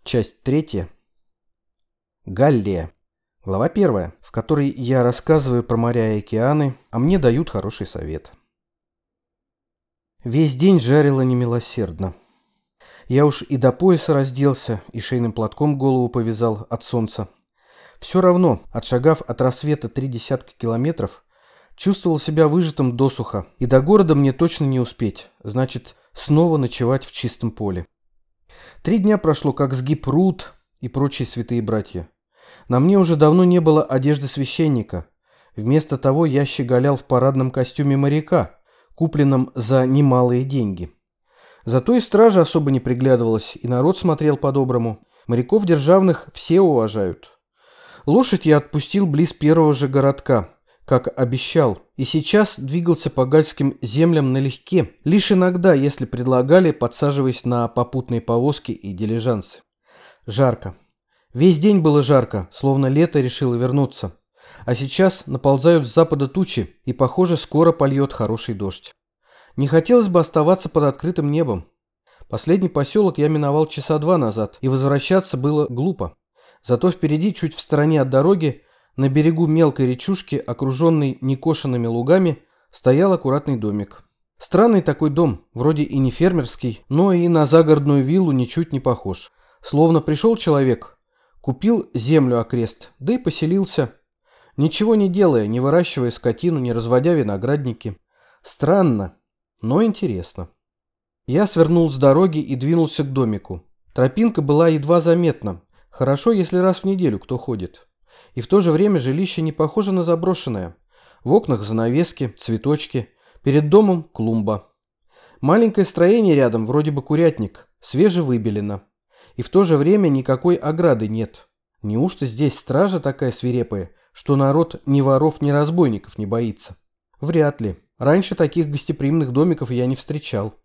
Часть третья. Галлия. Глава первая, в которой я рассказываю про моря и океаны, а мне дают хороший совет. Весь день жарило немилосердно. Я уж и до пояса разделся, и шейным платком голову повязал от солнца. Все равно, отшагав от рассвета 30 километров, чувствовал себя выжатым досуха, и до города мне точно не успеть, значит, снова ночевать в чистом поле. 3 дня прошло, как сгиб Рут и прочие святые братья. На мне уже давно не было одежды священника. Вместо того я щеголял в парадном костюме моряка, купленном за немалые деньги. Зато и стража особо не приглядывалась, и народ смотрел по-доброму. Моряков державных все уважают. Лошадь я отпустил близ первого же городка, как обещал, и сейчас двигался по гальским землям налегке, лишь иногда, если предлагали, подсаживаясь на попутные повозки и дилижансы. Жарко. Весь день было жарко, словно лето решило вернуться. А сейчас наползают с запада тучи, и, похоже, скоро польет хороший дождь. Не хотелось бы оставаться под открытым небом. Последний поселок я миновал часа 2 назад, и возвращаться было глупо. Зато впереди, чуть в стороне от дороги, на берегу мелкой речушки, окруженной некошенными лугами, стоял аккуратный домик. Странный такой дом, вроде и не фермерский, но и на загородную виллу ничуть не похож. Словно пришел человек, купил землю окрест, да и поселился, ничего не делая, не выращивая скотину, не разводя виноградники. Странно, но интересно. Я свернул с дороги и двинулся к домику. Тропинка была едва заметна. Хорошо, если раз в неделю кто ходит. И в то же время жилище не похоже на заброшенное. В окнах занавески, цветочки, перед домом клумба. Маленькое строение рядом, вроде бы курятник, свежевыбелено. И в то же время никакой ограды нет. Неужто здесь стража такая свирепая, что народ ни воров, ни разбойников не боится? Вряд ли. Раньше таких гостеприимных домиков я не встречал.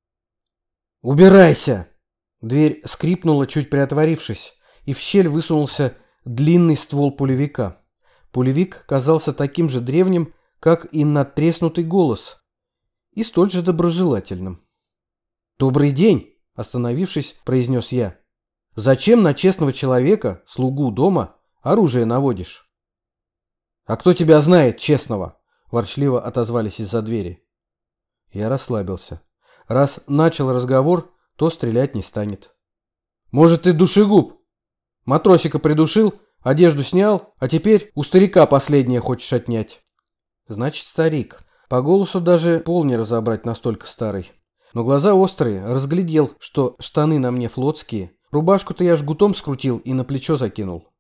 «Убирайся!» Дверь скрипнула, чуть приотворившись, и в щель высунулся длинный ствол пулевика. Пулевик казался таким же древним, как и надтреснутый голос, и столь же доброжелательным. «Добрый день!» – остановившись, произнес я. «Зачем на честного человека, слугу дома, оружие наводишь?» «А кто тебя знает, честного?» – ворчливо отозвались из-за двери. Я расслабился. Раз начал разговор, то стрелять не станет. «Может, ты душегуб? Матросика придушил, одежду снял, а теперь у старика последнее хочешь отнять?» «Значит, старик. По голосу даже пол не разобрать, настолько старый. Но глаза острые, разглядел, что штаны на мне флотские. Рубашку-то я жгутом скрутил и на плечо закинул.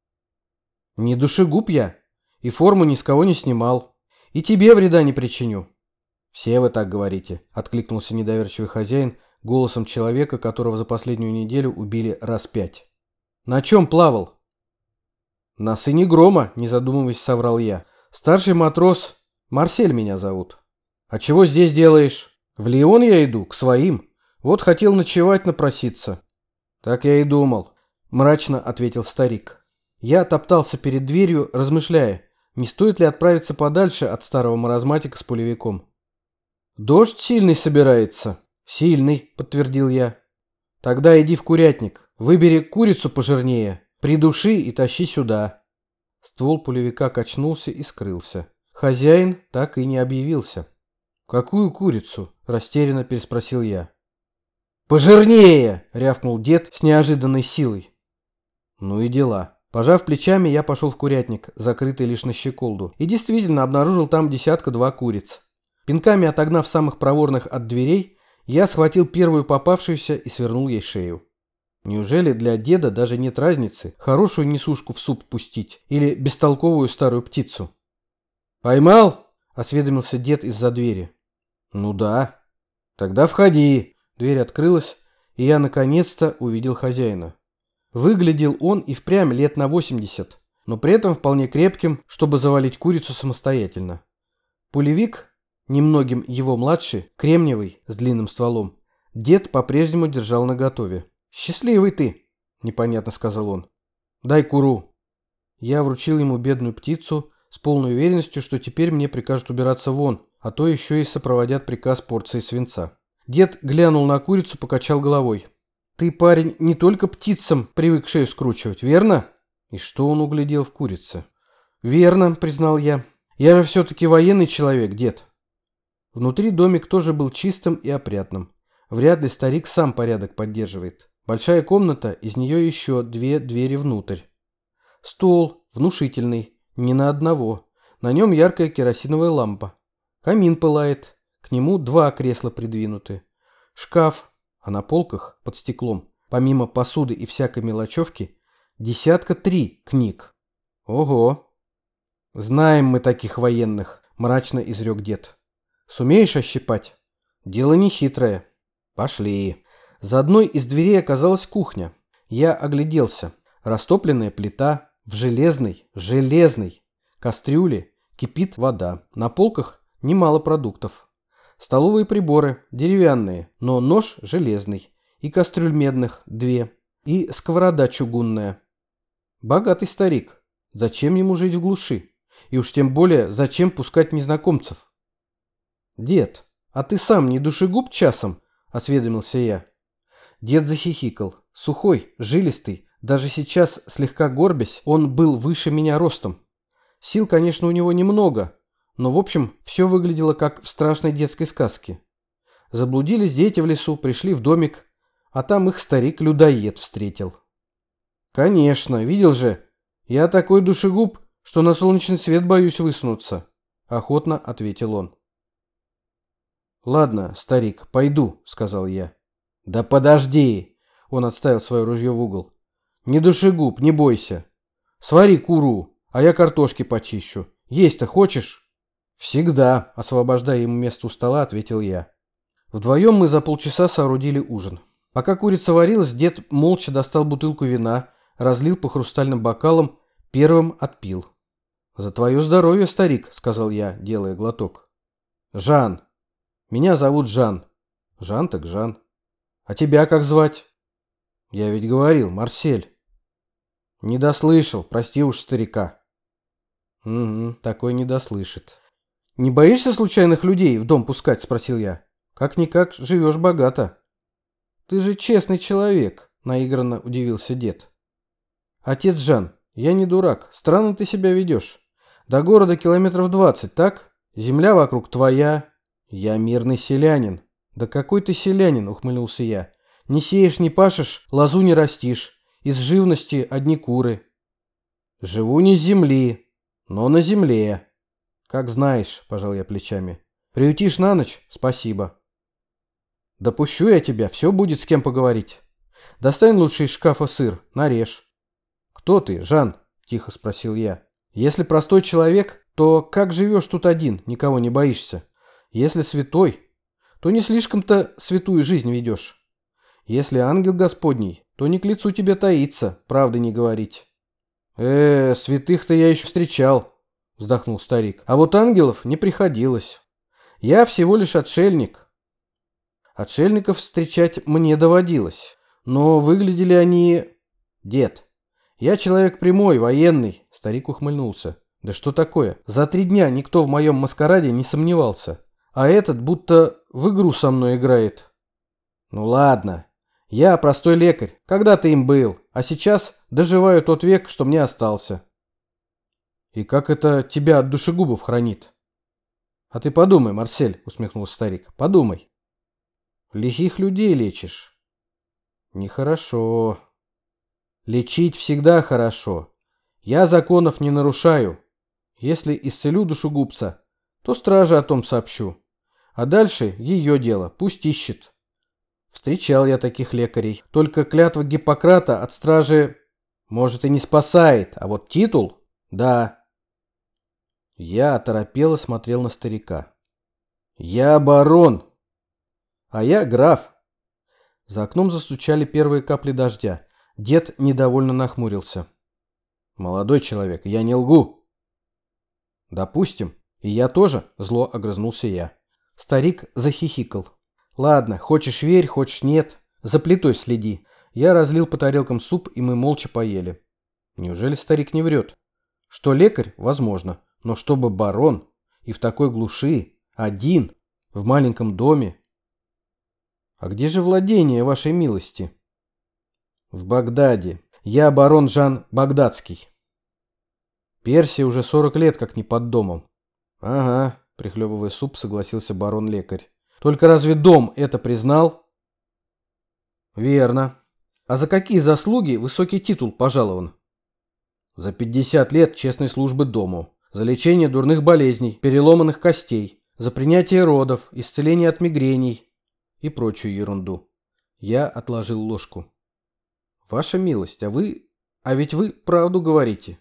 Не душегуб я, и форму ни с кого не снимал. И тебе вреда не причиню». «Все вы так говорите», — откликнулся недоверчивый хозяин голосом человека, которого за последнюю неделю убили раз 5. «На чем плавал?» «На сыне Грома», — не задумываясь, соврал я. «Старший матрос, Марсель меня зовут». «А чего здесь делаешь?» «В Лион я иду, к своим. Вот хотел ночевать, напроситься». «Так я и думал», — мрачно ответил старик. Я топтался перед дверью, размышляя, не стоит ли отправиться подальше от старого маразматика с пулевиком. «Дождь сильный собирается?» «Сильный», — подтвердил я. «Тогда иди в курятник, выбери курицу пожирнее, придуши и тащи сюда». Ствол пулевика качнулся и скрылся. Хозяин так и не объявился. «Какую курицу?» – растерянно переспросил я. «Пожирнее!» – рявкнул дед с неожиданной силой. Ну и дела. Пожав плечами, я пошел в курятник, закрытый лишь на щеколду, и действительно обнаружил там 1-2 куриц. Пинками отогнав самых проворных от дверей, я схватил первую попавшуюся и свернул ей шею. Неужели для деда даже нет разницы, хорошую несушку в суп пустить или бестолковую старую птицу? «Поймал?» – осведомился дед из-за двери. «Ну да». «Тогда входи». Дверь открылась, и я наконец-то увидел хозяина. Выглядел он и впрямь лет на 80, но при этом вполне крепким, чтобы завалить курицу самостоятельно. Пулевик, немногим его младший, кремниевый, с длинным стволом, дед по-прежнему держал наготове. «Счастливый ты», – непонятно сказал он. «Дай куру». Я вручил ему бедную птицу с полной уверенностью, что теперь мне прикажут убираться вон, а то еще и сопроводят приказ порции свинца. Дед глянул на курицу, покачал головой. Ты, парень, не только птицам привык шею скручивать, верно? И что он углядел в курице? Верно, признал я. Я же все-таки военный человек, дед. Внутри домик тоже был чистым и опрятным. Вряд ли старик сам порядок поддерживает. Большая комната, из нее еще 2 двери внутрь. Стол, внушительный, не на одного. На нем яркая керосиновая лампа. Камин пылает, к нему 2 кресла придвинуты. Шкаф, а на полках, под стеклом, помимо посуды и всякой мелочевки, 3 книг. Ого! Знаем мы таких военных, мрачно изрек дед. Сумеешь ощипать? Дело нехитрое. Пошли. За одной из дверей оказалась кухня. Я огляделся. Растопленная плита, в железной кастрюле кипит вода. На полках немало продуктов. Столовые приборы деревянные, но нож железный. И кастрюль медных 2. И сковорода чугунная. Богатый старик. Зачем ему жить в глуши? И уж тем более, зачем пускать незнакомцев? Дед, а ты сам не душегуб часом? Осведомился я. Дед захихикал. Сухой, жилистый, даже сейчас слегка горбясь, он был выше меня ростом. Сил, конечно, у него немного, но в общем все выглядело как в страшной детской сказке. Заблудились дети в лесу, пришли в домик, а там их старик-людоед встретил. Конечно, видел же, я такой душегуб, что на солнечный свет боюсь высунуться, охотно ответил он. Ладно, старик, пойду, сказал я. Да подожди, он отставил свое ружье в угол. Не душегуб, не бойся. Свари куру, а я картошки почищу. Есть-то хочешь? Всегда, освобождая ему место у стола, ответил я. Вдвоем мы за полчаса соорудили ужин. Пока курица варилась, дед молча достал бутылку вина, разлил по хрустальным бокалам, первым отпил. «За твое здоровье, старик», — сказал я, делая глоток. «Жан. Меня зовут Жан». «Жан так Жан. А тебя как звать?» «Я ведь говорил, Марсель». «Не дослышал, прости уж старика». «Угу, такой не дослышит». «Не боишься случайных людей в дом пускать?» — спросил я. «Как-никак живешь богато». «Ты же честный человек», — наигранно удивился дед. «Отец Жан, я не дурак, странно ты себя ведешь. До города километров 20, так? Земля вокруг твоя. Я мирный селянин». «Да какой ты селянин?» — ухмыльнулся я. «Не сеешь, не пашешь, лозу не растишь. Из живности одни куры». «Живу не с земли, но на земле». «Как знаешь», — пожал я плечами. «Приютишь на ночь? Спасибо». «Да пущу я тебя, все будет с кем поговорить. Достань лучше из шкафа сыр, нарежь». «Кто ты, Жан?» — тихо спросил я. «Если простой человек, то как живешь тут один, никого не боишься? Если святой, то не слишком-то святую жизнь ведешь. Если ангел Господний, то не к лицу тебе таиться, правды не говорить». Святых-то я еще встречал», — вздохнул старик. «А вот ангелов не приходилось. Я всего лишь отшельник». Отшельников встречать мне доводилось, но выглядели они... «Дед, я человек прямой, военный», — старик ухмыльнулся. «Да что такое? За 3 дня никто в моем маскараде не сомневался, а этот будто в игру со мной играет». «Ну ладно, я простой лекарь, когда-то им был, а сейчас доживаю тот век, что мне остался». «И как это тебя от душегубов хранит?» «А ты подумай, Марсель», — усмехнулся старик, — «подумай». «Лихих людей лечишь». «Нехорошо». «Лечить всегда хорошо. Я законов не нарушаю. Если исцелю душегубца, то страже о том сообщу. А дальше ее дело, пусть ищет». Встречал я таких лекарей. Только клятва Гиппократа от стражи, может, и не спасает, а вот титул — да. Я оторопело смотрел на старика. «Я барон». «А я граф». За окном застучали первые капли дождя. Дед недовольно нахмурился. «Молодой человек, я не лгу». «Допустим, и я тоже», — зло огрызнулся я. Старик захихикал. «Ладно, хочешь верь, хочешь нет. За плитой следи». Я разлил по тарелкам суп, и мы молча поели. Неужели старик не врет? Что лекарь? Возможно. Но чтобы барон и в такой глуши, один, в маленьком доме. «А где же владение вашей милости?» В Багдаде. Я барон Жан Багдадский. Персия уже 40 лет как не под домом. Ага, прихлебывая суп, согласился барон-лекарь. Только разве дом это признал? Верно. А за какие заслуги высокий титул пожалован? За 50 лет честной службы дому. За лечение дурных болезней, переломанных костей. За принятие родов, исцеление от мигрений и прочую ерунду. Я отложил ложку. Ваша милость, а ведь вы правду говорите.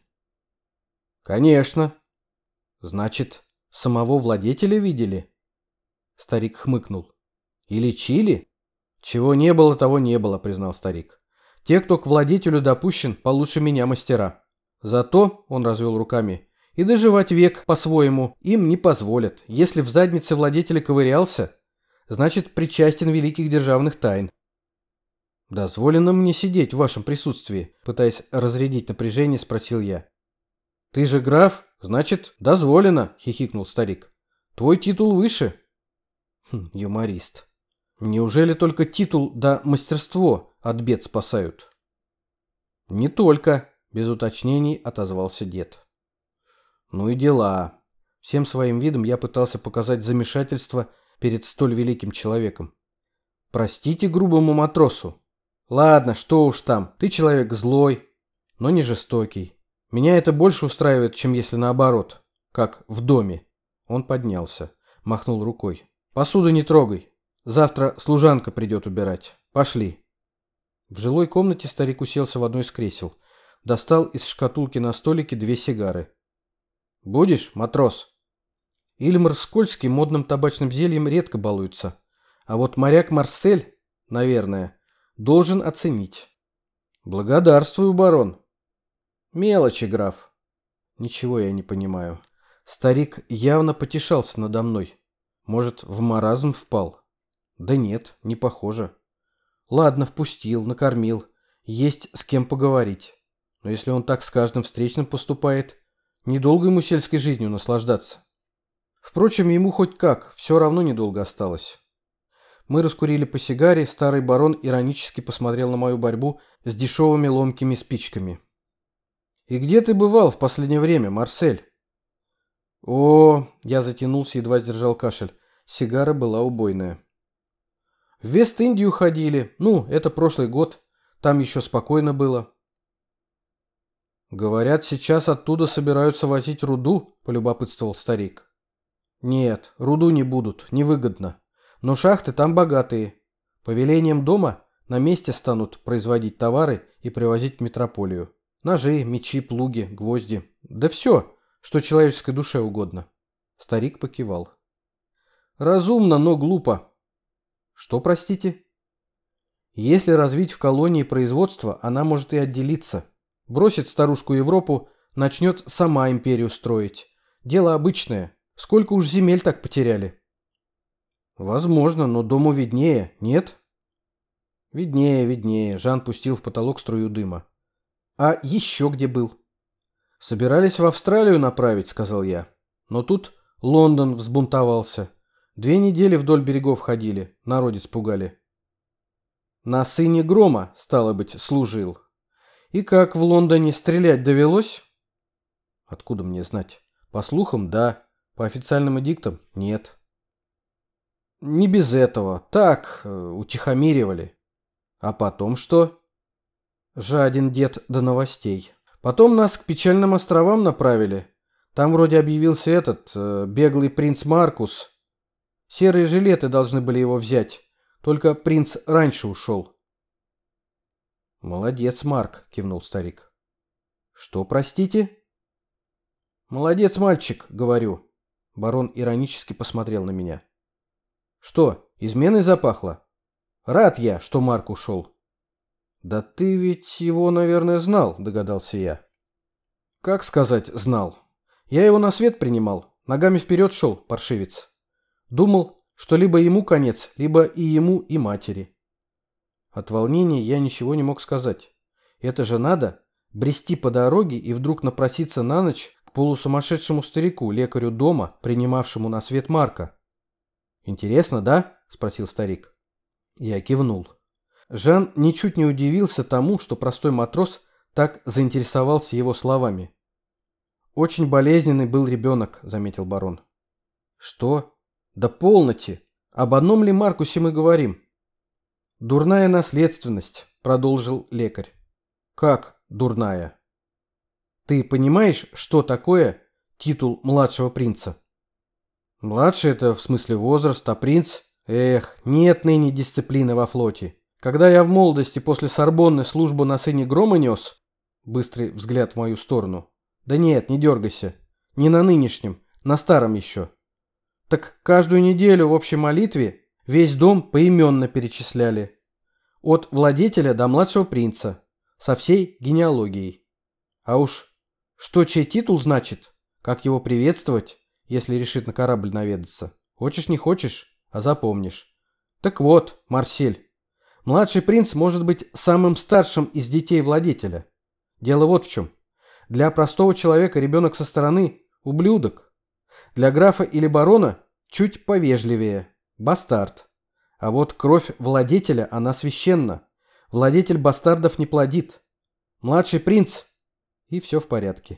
Конечно. Значит, самого владетеля видели? Старик хмыкнул. И лечили? Чего не было, того не было, признал старик. Те, кто к владетелю допущен, получше меня мастера. Зато, он развел руками, и доживать век по-своему им не позволят. Если в заднице владетеля ковырялся, значит, причастен великих державных тайн. «Дозволено мне сидеть в вашем присутствии?» Пытаясь разрядить напряжение, спросил я. «Ты же граф, значит, дозволено», — хихикнул старик. «Твой титул выше». Юморист. Неужели только титул да мастерство от бед спасают? Не только, без уточнений отозвался дед. Ну и дела. Всем своим видом я пытался показать замешательство перед столь великим человеком. Простите грубому матросу. Ладно, что уж там, ты человек злой, но не жестокий. Меня это больше устраивает, чем если наоборот, как в доме. Он поднялся, махнул рукой. Посуду не трогай. Завтра служанка придет убирать. Пошли. В жилой комнате старик уселся в одно из кресел. Достал из шкатулки на столике 2 сигары. Будешь, матрос? Ильмар Скользкий модным табачным зельем редко балуется. А вот моряк Марсель, наверное, должен оценить. Благодарствую, барон. Мелочи, граф. Ничего я не понимаю. Старик явно потешался надо мной. Может, в маразм впал? Да нет, не похоже. Ладно, впустил, накормил. Есть с кем поговорить. Но если он так с каждым встречным поступает, недолго ему сельской жизнью наслаждаться. Впрочем, ему хоть как, все равно недолго осталось. Мы раскурили по сигаре, старый барон иронически посмотрел на мою борьбу с дешевыми ломкими спичками. «И где ты бывал в последнее время, Марсель?» «О!» — я затянулся, едва сдержал кашель. Сигара была убойная. «В Вест-Индию ходили. Ну, это прошлый год. Там еще спокойно было». «Говорят, сейчас оттуда собираются возить руду», — полюбопытствовал старик. «Нет, руду не будут, невыгодно. Но шахты там богатые. По велениям дома на месте станут производить товары и привозить в метрополию. Ножи, мечи, плуги, гвозди. Да все, что человеческой душе угодно». Старик покивал. «Разумно, но глупо». «Что, простите?» «Если развить в колонии производство, она может и отделиться. Бросит старушку Европу, начнет сама империю строить. Дело обычное. Сколько уж земель так потеряли?» «Возможно, но дому виднее, нет?» «Виднее, виднее», — Жан пустил в потолок струю дыма. «А еще где был?» «Собирались в Австралию направить», — сказал я. «Но тут Лондон взбунтовался. 2 недели вдоль берегов ходили, народец пугали». «На сыне Грома, стало быть, служил. И как в Лондоне стрелять довелось?» «Откуда мне знать? По слухам, да. По официальным эдиктам – нет». «Не без этого. Так, утихомиривали». «А потом что?» «Жаден дед до новостей. Потом нас к печальным островам направили. Там вроде объявился этот, беглый принц Маркус. Серые жилеты должны были его взять. Только принц раньше ушел». «Молодец, Марк», — кивнул старик. «Что, простите?» «Молодец, мальчик», — говорю. Барон иронически посмотрел на меня. «Что, изменой запахло? Рад я, что Марк ушел». «Да ты ведь его, наверное, знал», — догадался я. «Как сказать, знал? Я его на свет принимал, ногами вперед шел, паршивец. Думал, что либо ему конец, либо и ему, и матери». От волнения я ничего не мог сказать. Это же надо брести по дороге и вдруг напроситься на ночь к полусумасшедшему старику, лекарю дома, принимавшему на свет Марка. «Интересно, да?» — спросил старик. Я кивнул. Жан ничуть не удивился тому, что простой матрос так заинтересовался его словами. «Очень болезненный был ребенок», — заметил барон. «Что? Да полноте! Об одном ли Маркусе мы говорим?» «Дурная наследственность», — продолжил лекарь. «Как дурная? Ты понимаешь, что такое титул младшего принца?» «Младший — это в смысле возраст, а принц? Эх, нет ныне дисциплины во флоте. Когда я в молодости после Сорбонны службу на сыне грома нес...» Быстрый взгляд в мою сторону. «Да нет, не дергайся. Не на нынешнем, на старом еще. Так каждую неделю в общей молитве весь дом поименно перечисляли. От владетеля до младшего принца. Со всей генеалогией. А уж что чей титул значит, как его приветствовать, если решит на корабль наведаться. Хочешь не хочешь, а запомнишь. Так вот, Марсель, младший принц может быть самым старшим из детей владетеля. Дело вот в чем. Для простого человека ребенок со стороны – ублюдок. Для графа или барона – чуть повежливее – бастард. А вот кровь владетеля, она священна. Владетель бастардов не плодит. Младший принц – и все в порядке.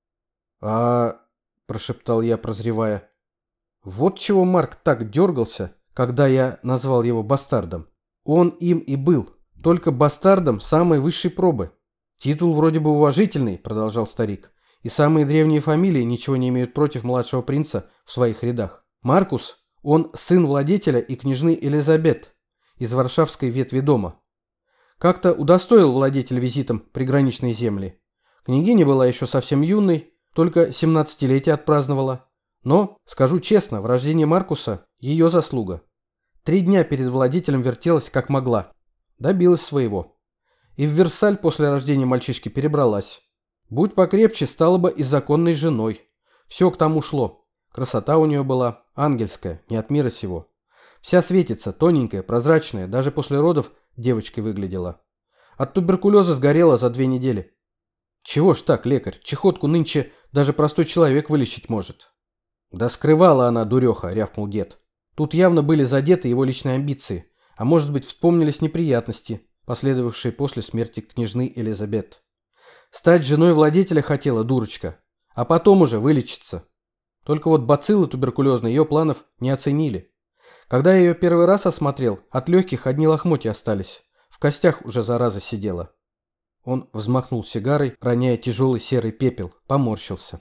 Прошептал я, прозревая. Вот чего Марк так дергался, когда я назвал его бастардом. Он им и был, только бастардом самой высшей пробы. Титул вроде бы уважительный, продолжал старик, и самые древние фамилии ничего не имеют против младшего принца в своих рядах. Маркус, он сын владетеля и княжны Элизабет из варшавской ветви дома. Как-то удостоил владетель визитом приграничные земли. Княгиня была еще совсем юной, только 17-летие отпраздновала. Но, скажу честно, в рождении Маркуса ее заслуга. 3 дня перед владетелем вертелась как могла. Добилась своего. И в Версаль после рождения мальчишки перебралась. Будь покрепче, стала бы и законной женой. Все к тому шло. Красота у нее была ангельская, не от мира сего. Вся светится, тоненькая, прозрачная, даже после родов девочкой выглядела. От туберкулеза сгорела за 2 недели. Чего ж так, лекарь, чехотку нынче даже простой человек вылечить может. Да скрывала она, дуреха, рявкнул дед. Тут явно были задеты его личные амбиции, а может быть вспомнились неприятности, последовавшие после смерти княжны Элизабет. Стать женой владетеля хотела дурочка, а потом уже вылечиться. Только вот бациллы туберкулезные ее планов не оценили. Когда я ее первый раз осмотрел, от легких одни лохмотья остались, в костях уже зараза сидела. Он взмахнул сигарой, роняя тяжелый серый пепел, поморщился.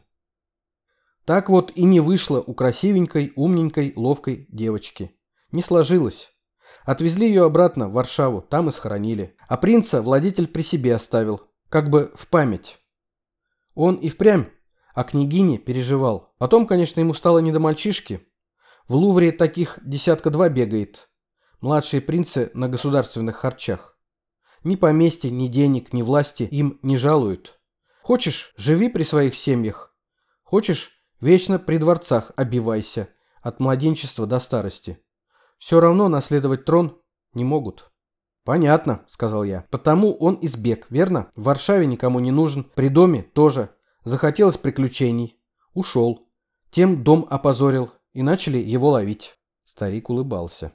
Так вот и не вышло у красивенькой, умненькой, ловкой девочки. Не сложилось. Отвезли ее обратно в Варшаву, там и схоронили. А принца владетель при себе оставил, как бы в память. Он и впрямь о княгине переживал. Потом, конечно, ему стало не до мальчишки. В Лувре таких 1-2 бегает. Младшие принцы на государственных харчах. Ни поместья, ни денег, ни власти им не жалуют. Хочешь, живи при своих семьях. Хочешь, вечно при дворцах обивайся, от младенчества до старости. Все равно наследовать трон не могут. Понятно, сказал я. Потому он избег, верно? В Варшаве никому не нужен, при доме тоже. Захотелось приключений. Ушел. Тем дом опозорил, и начали его ловить. Старик улыбался.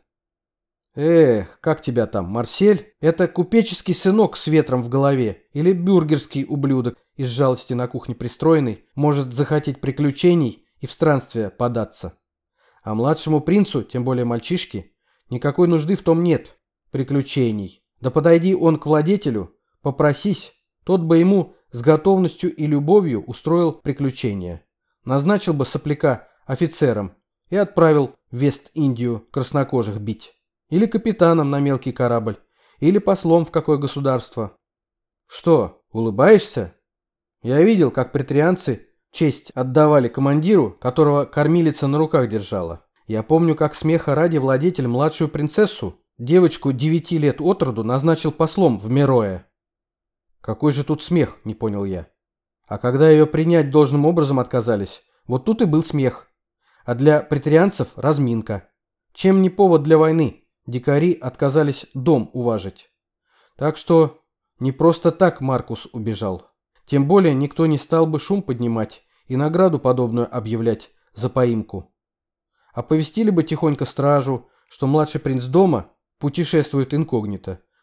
Эх, как тебя там, Марсель? Это купеческий сынок с ветром в голове или бюргерский ублюдок из жалости на кухне пристроенный может захотеть приключений и в странствие податься. А младшему принцу, тем более мальчишке, никакой нужды в том нет. Приключений. Да подойди он к владетелю, попросись, тот бы ему с готовностью и любовью устроил приключения. Назначил бы сопляка офицером и отправил в Вест-Индию краснокожих бить. Или капитаном на мелкий корабль, или послом в какое государство. Что, улыбаешься? Я видел, как претарианцы честь отдавали командиру, которого кормилица на руках держала. Я помню, как смеха ради владетель младшую принцессу, девочку 9 лет от роду, назначил послом в Мерое. Какой же тут смех, не понял я. А когда ее принять должным образом отказались, вот тут и был смех. А для претарианцев разминка. Чем не повод для войны? Дикари отказались дом уважить. Так что не просто так Маркус убежал. Тем более никто не стал бы шум поднимать и награду подобную объявлять за поимку. Оповестили бы тихонько стражу, что младший принц дома путешествует инкогнито.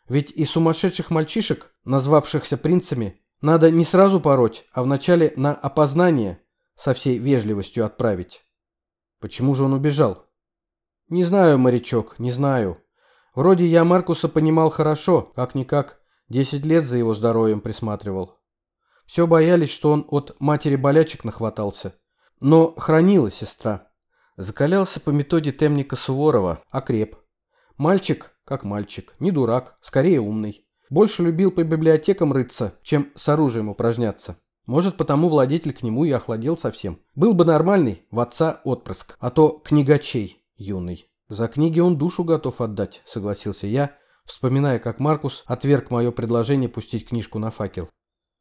Ведь и сумасшедших мальчишек, назвавшихся принцами, надо не сразу пороть, а вначале на опознание со всей вежливостью отправить. Почему же он убежал? Не знаю, морячок, не знаю. Вроде я Маркуса понимал хорошо, как-никак 10 лет за его здоровьем присматривал. Все боялись, что он от матери болячек нахватался. Но хранила сестра. Закалялся по методе темника Суворова, окреп. Мальчик, как мальчик, не дурак, скорее умный. Больше любил по библиотекам рыться, чем с оружием упражняться. Может, потому владетель к нему и охладел совсем. Был бы нормальный, в отца отпрыск, а то книгачей юный. За книги он душу готов отдать, согласился я, вспоминая, как Маркус отверг мое предложение пустить книжку на факел.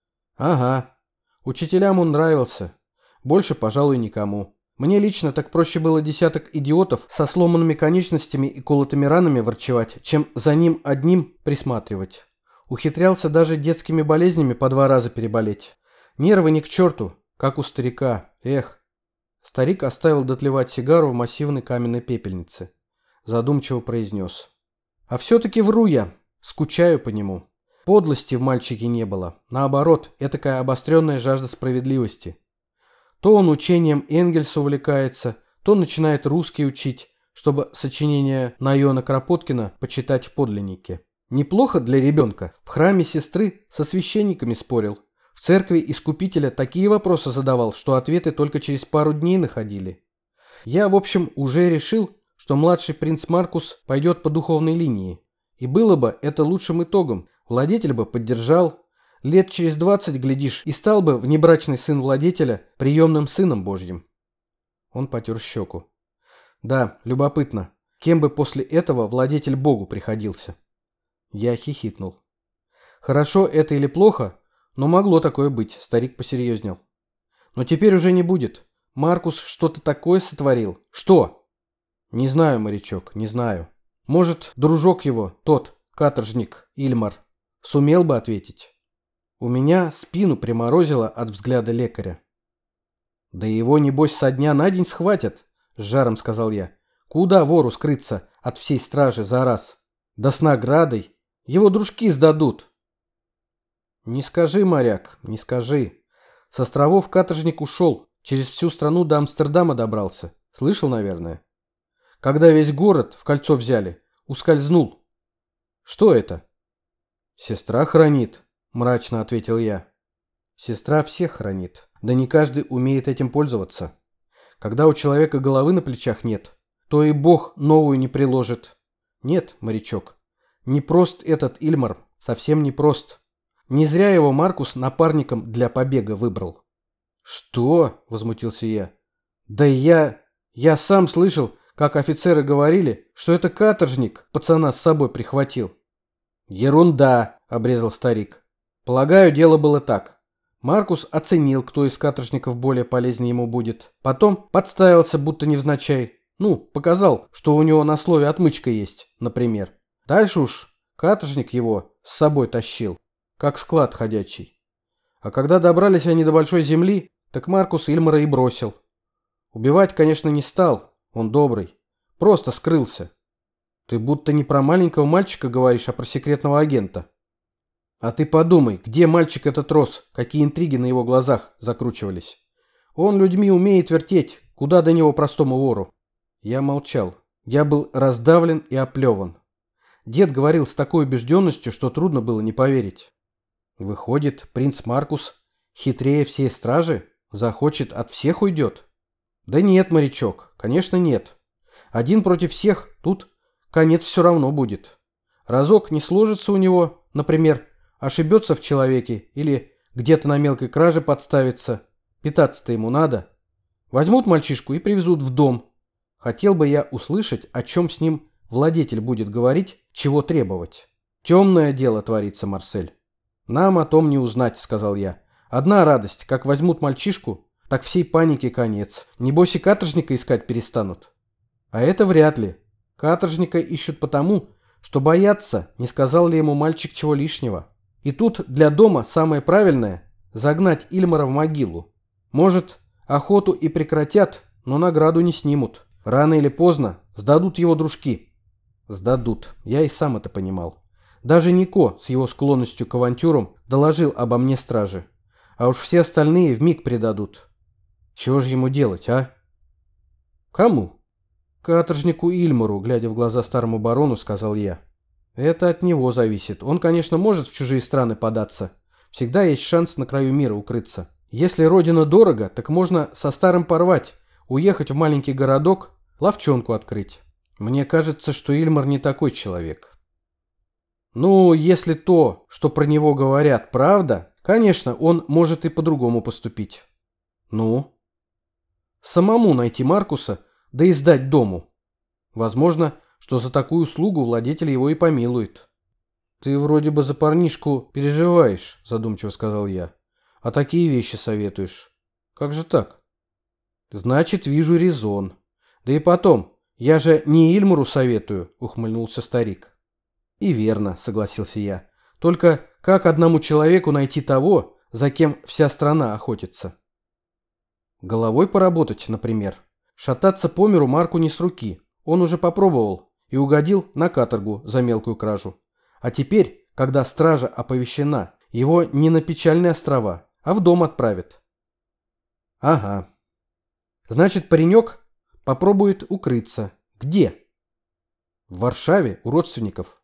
Ага, учителям он нравился. Больше, пожалуй, никому. Мне лично так проще было десяток идиотов со сломанными конечностями и колотыми ранами ворчевать, чем за ним одним присматривать. Ухитрялся даже детскими болезнями по 2 раза переболеть. Нервы ни к черту, как у старика. Эх. Старик оставил дотлевать сигару в массивной каменной пепельнице. Задумчиво произнес. А все-таки вру я. Скучаю по нему. Подлости в мальчике не было. Наоборот, этакая обостренная жажда справедливости. То он учением Энгельса увлекается, то начинает русский учить, чтобы сочинение Найона Кропоткина почитать в подлиннике. Неплохо для ребенка. В храме сестры со священниками спорил. В церкви Искупителя такие вопросы задавал, что ответы только через пару дней находили. Я, в общем, уже решил, что младший принц Маркус пойдет по духовной линии. И было бы это лучшим итогом. Владетель бы поддержал. Лет через 20, глядишь, и стал бы внебрачный сын владетеля приемным сыном Божьим. Он потер щеку. Да, любопытно, кем бы после этого владетель Богу приходился. Я хихикнул. Хорошо это или плохо, но могло такое быть, старик посерьезнел. Но теперь уже не будет. Маркус что-то такое сотворил. Что? Не знаю, морячок, не знаю. Может, дружок его, тот, каторжник, Ильмар, сумел бы ответить? У меня спину приморозило от взгляда лекаря. Да его, небось, со дня на день схватят, с жаром сказал я. Куда вору скрыться от всей стражи за раз? Да с наградой. Его дружки сдадут. Не скажи, моряк, не скажи. С островов каторжник ушел, через всю страну до Амстердама добрался. Слышал, наверное? Когда весь город в кольцо взяли, ускользнул. Что это? Сестра хранит, мрачно ответил я. Сестра всех хранит, да не каждый умеет этим пользоваться. Когда у человека головы на плечах нет, то и Бог новую не приложит. Нет, морячок, не прост этот Ильмар, совсем не прост. Не зря его Маркус напарником для побега выбрал. Что? Возмутился я. Да я сам слышал, как офицеры говорили, что это каторжник пацана с собой прихватил. Ерунда, обрезал старик. Полагаю, дело было так. Маркус оценил, кто из каторжников более полезнее ему будет. Потом подставился, будто невзначай. Ну, показал, что у него на слове отмычка есть, например. Дальше уж каторжник его с собой тащил, как склад ходячий. А когда добрались они до большой земли, так Маркус Ильмара и бросил. Убивать, конечно, не стал, он добрый. Просто скрылся. Ты будто не про маленького мальчика говоришь, а про секретного агента. А ты подумай, где мальчик этот рос, какие интриги на его глазах закручивались. Он людьми умеет вертеть, куда до него простому вору. Я молчал. Я был раздавлен и оплеван. Дед говорил с такой убежденностью, что трудно было не поверить. Выходит, принц Маркус хитрее всей стражи? Захочет, от всех уйдет? Да нет, морячок, конечно нет. Один против всех, тут конец все равно будет. Разок не сложится у него, например, ошибется в человеке или где-то на мелкой краже подставится. Питаться-то ему надо. Возьмут мальчишку и привезут в дом. Хотел бы я услышать, о чем с ним владетель будет говорить, чего требовать. Темное дело творится, Марсель. Нам о том не узнать, сказал я. Одна радость, как возьмут мальчишку, так всей панике конец. Небось и каторжника искать перестанут. А это вряд ли. Каторжника ищут потому, что боятся, не сказал ли ему мальчик чего лишнего. И тут для дома самое правильное – загнать Ильмара в могилу. Может, охоту и прекратят, но награду не снимут. Рано или поздно сдадут его дружки. Сдадут, я и сам это понимал. Даже Нико с его склонностью к авантюрам доложил обо мне страже. А уж все остальные вмиг предадут. Чего же ему делать, а? Кому? Каторжнику Ильмару, глядя в глаза старому барону, сказал я. Это от него зависит. Он, конечно, может в чужие страны податься. Всегда есть шанс на краю мира укрыться. Если родина дорого, так можно со старым порвать, уехать в маленький городок, лавчонку открыть. Мне кажется, что Ильмар не такой человек. Ну, если то, что про него говорят, правда, конечно, он может и по-другому поступить. Ну? Самому найти Маркуса, да и сдать дому. Возможно, что за такую услугу владетель его и помилует. Ты вроде бы за парнишку переживаешь, задумчиво сказал я. А такие вещи советуешь. Как же так? Значит, вижу резон. Да и потом, я же не Ильмару советую, ухмыльнулся старик. И верно, согласился я. Только как одному человеку найти того, за кем вся страна охотится? Головой поработать, например. Шататься по миру Марку не с руки. Он уже попробовал и угодил на каторгу за мелкую кражу. А теперь, когда стража оповещена, его не на печальные острова, а в дом отправят. Ага. Значит, паренек попробует укрыться. Где? В Варшаве, у родственников.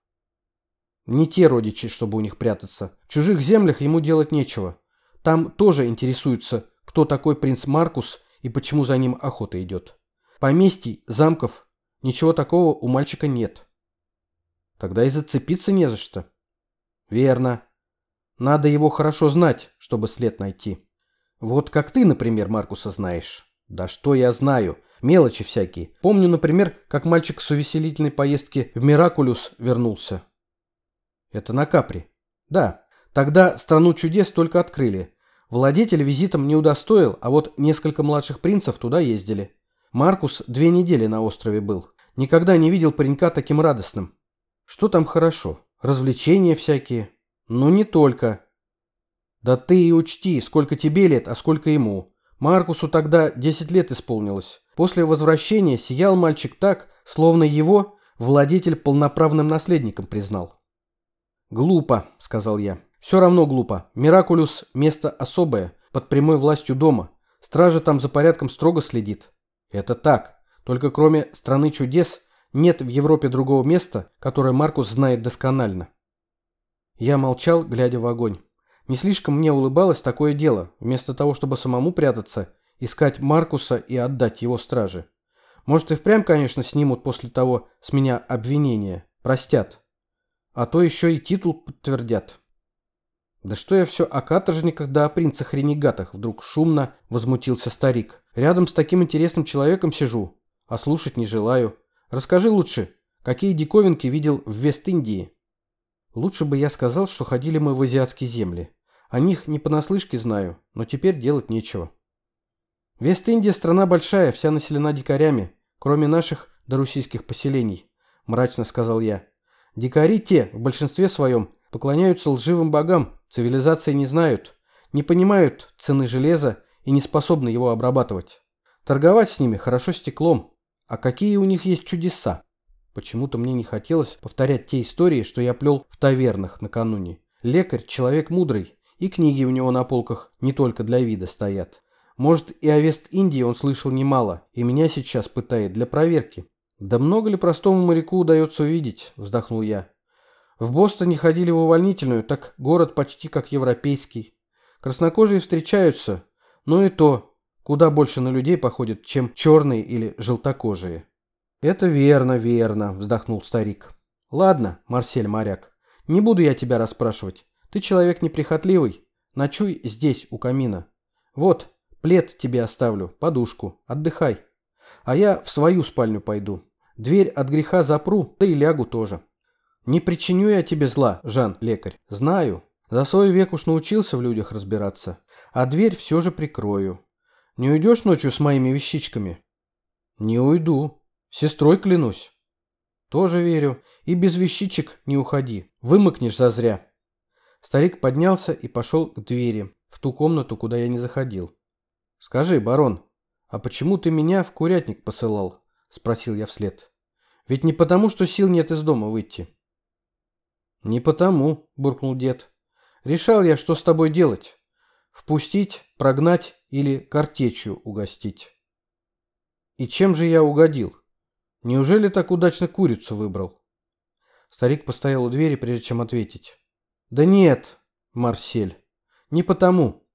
Не те родичи, чтобы у них прятаться. В чужих землях ему делать нечего. Там тоже интересуются, кто такой принц Маркус и почему за ним охота идет. Поместий, замков, ничего такого у мальчика нет. Тогда и зацепиться не за что. Верно. Надо его хорошо знать, чтобы след найти. Вот как ты, например, Маркуса знаешь. Да что я знаю. Мелочи всякие. Помню, например, как мальчик с увеселительной поездки в Миракулюс вернулся. Это на Капри. Да. Тогда страну чудес только открыли. Владетель визитом не удостоил, а вот несколько младших принцев туда ездили. Маркус 2 недели на острове был. Никогда не видел паренька таким радостным. Что там хорошо? Развлечения всякие? Ну не только. Да ты и учти, сколько тебе лет, а сколько ему. Маркусу тогда 10 лет исполнилось. После возвращения сиял мальчик так, словно его владетель полноправным наследником признал. «Глупо», — сказал я. «Все равно глупо. Миракулюс — место особое, под прямой властью дома. Стража там за порядком строго следит». «Это так. Только кроме страны чудес нет в Европе другого места, которое Маркус знает досконально». Я молчал, глядя в огонь. Не слишком мне улыбалось такое дело. Вместо того, чтобы самому прятаться, искать Маркуса и отдать его страже. Может, и впрямь, конечно, снимут после того с меня обвинения. Простят. А то еще и титул подтвердят. Да что я все о каторжниках да о принцах-ренегатах, вдруг шумно возмутился старик. Рядом с таким интересным человеком сижу, а слушать не желаю. Расскажи лучше, какие диковинки видел в Вест-Индии? Лучше бы я сказал, что ходили мы в азиатские земли. О них не понаслышке знаю, но теперь делать нечего. Вест-Индия страна большая, вся населена дикарями, кроме наших дорусийских поселений, мрачно сказал я. Дикари те, в большинстве своем, поклоняются лживым богам, цивилизации не знают, не понимают цены железа и не способны его обрабатывать. Торговать с ними хорошо стеклом. А какие у них есть чудеса? Почему-то мне не хотелось повторять те истории, что я плел в тавернах накануне. Лекарь – человек мудрый, и книги у него на полках не только для вида стоят. Может, и о Вест-Индии он слышал немало, и меня сейчас пытает для проверки. «Да много ли простому моряку удается увидеть?» – вздохнул я. «В Бостоне ходили в увольнительную, так город почти как европейский. Краснокожие встречаются, но и то, куда больше на людей походят, чем черные или желтокожие». «Это верно, верно», – вздохнул старик. «Ладно, Марсель моряк, не буду я тебя расспрашивать. Ты человек неприхотливый. Ночуй здесь, у камина. Вот, плед тебе оставлю, подушку, отдыхай. А я в свою спальню пойду. Дверь от греха запру, да и лягу тоже. Не причиню я тебе зла, Жан-лекарь. Знаю. За свой век уж научился в людях разбираться. А дверь все же прикрою. Не уйдешь ночью с моими вещичками? Не уйду. Сестрой клянусь. Тоже верю. И без вещичек не уходи. Вымокнешь зазря. Старик поднялся и пошел к двери, в ту комнату, куда я не заходил. Скажи, барон, а почему ты меня в курятник посылал? Спросил я вслед. Ведь не потому, что сил нет из дома выйти. Не потому, буркнул дед. Решал я, что с тобой делать. Впустить, прогнать или картечью угостить. И чем же я угодил? Неужели так удачно курицу выбрал? Старик постоял у двери, прежде чем ответить. Да нет, Марсель, не потому.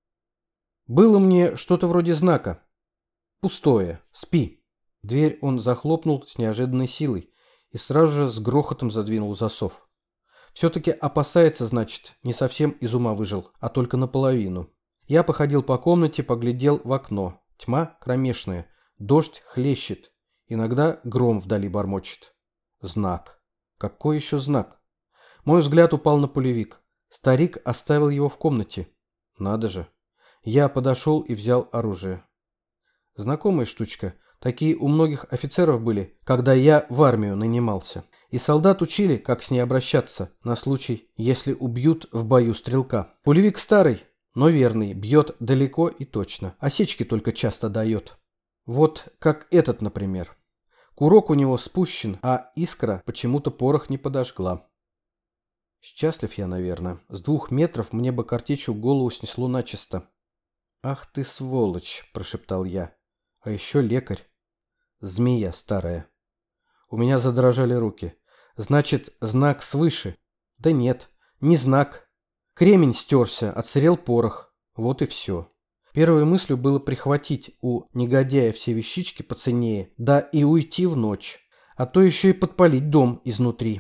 Было мне что-то вроде знака. Пустое, спи. Дверь он захлопнул с неожиданной силой и сразу же с грохотом задвинул засов. Все-таки опасается, значит, не совсем из ума выжил, а только наполовину. Я походил по комнате, поглядел в окно. Тьма кромешная, дождь хлещет, иногда гром вдали бормочет. Знак. Какой еще знак? Мой взгляд упал на пулевик. Старик оставил его в комнате. Надо же. Я подошел и взял оружие. Знакомая штучка. Такие у многих офицеров были, когда я в армию нанимался. И солдат учили, как с ней обращаться, на случай, если убьют в бою стрелка. Пулевик старый, но верный, бьет далеко и точно. Осечки только часто дает. Вот как этот, например. Курок у него спущен, а искра почему-то порох не подожгла. Счастлив я, наверное. С 2 метров мне бы картечью голову снесло начисто. «Ах ты сволочь!» – прошептал я. «А еще лекарь. Змея старая». У меня задрожали руки. «Значит, знак свыше?» «Да нет, не знак. Кремень стерся, отсырел порох. Вот и все». Первой мыслью было прихватить у негодяя все вещички поценнее, да и уйти в ночь, а то еще и подпалить дом изнутри.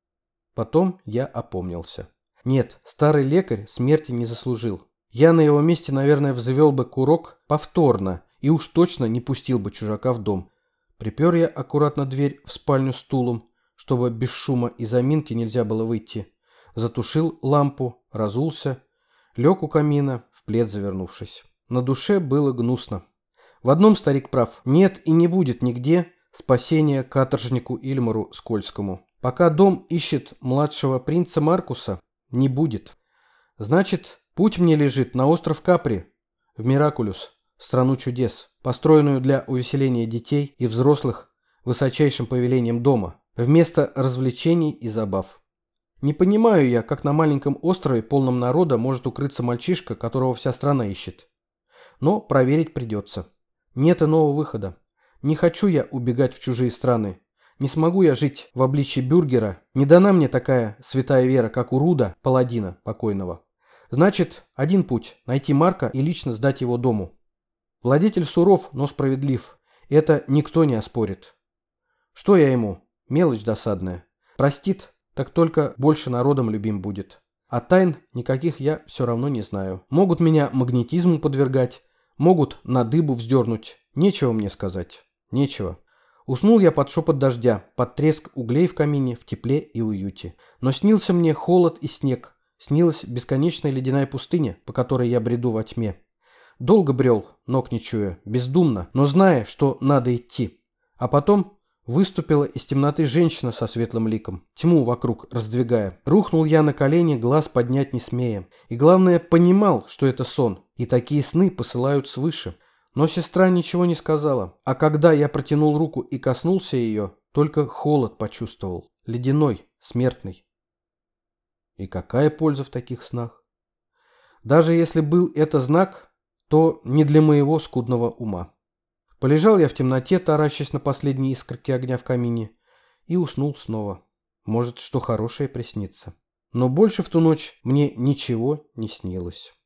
Потом я опомнился. Нет, старый лекарь смерти не заслужил. Я на его месте, наверное, взвел бы курок повторно и уж точно не пустил бы чужака в дом. Припер я аккуратно дверь в спальню стулом, чтобы без шума и заминки нельзя было выйти. Затушил лампу, разулся, лег у камина, в плед завернувшись. На душе было гнусно. В одном старик прав. Нет и не будет нигде спасения каторжнику Ильмару Скользкому. Пока дом ищет младшего принца Маркуса, не будет. Значит, путь мне лежит на остров Капри, в Миракулюс, страну чудес, построенную для увеселения детей и взрослых высочайшим повелением дома, вместо развлечений и забав. Не понимаю я, как на маленьком острове, полном народа, может укрыться мальчишка, которого вся страна ищет. Но проверить придется. Нет иного выхода. Не хочу я убегать в чужие страны. Не смогу я жить в обличье бюргера. Не дана мне такая святая вера, как у Руда, паладина покойного. Значит, один путь – найти Марка и лично сдать его дому. Владетель суров, но справедлив. Это никто не оспорит. Что я ему? Мелочь досадная. Простит, так только больше народом любим будет. А тайн никаких я все равно не знаю. Могут меня магнетизму подвергать, могут на дыбу вздернуть. Нечего мне сказать. Нечего. Уснул я под шепот дождя, под треск углей в камине, в тепле и уюте. Но снился мне холод и снег. Снилась бесконечная ледяная пустыня, по которой я бреду во тьме. Долго брел, ног не чуя, бездумно, но зная, что надо идти. А потом выступила из темноты женщина со светлым ликом, тьму вокруг раздвигая. Рухнул я на колени, глаз поднять не смея. И главное, понимал, что это сон, и такие сны посылают свыше. Но сестра ничего не сказала, а когда я протянул руку и коснулся ее, только холод почувствовал, ледяной, смертный. И какая польза в таких снах? Даже если был это знак, то не для моего скудного ума. Полежал я в темноте, таращась на последние искорки огня в камине, и уснул снова. Может, что хорошее приснится. Но больше в ту ночь мне ничего не снилось.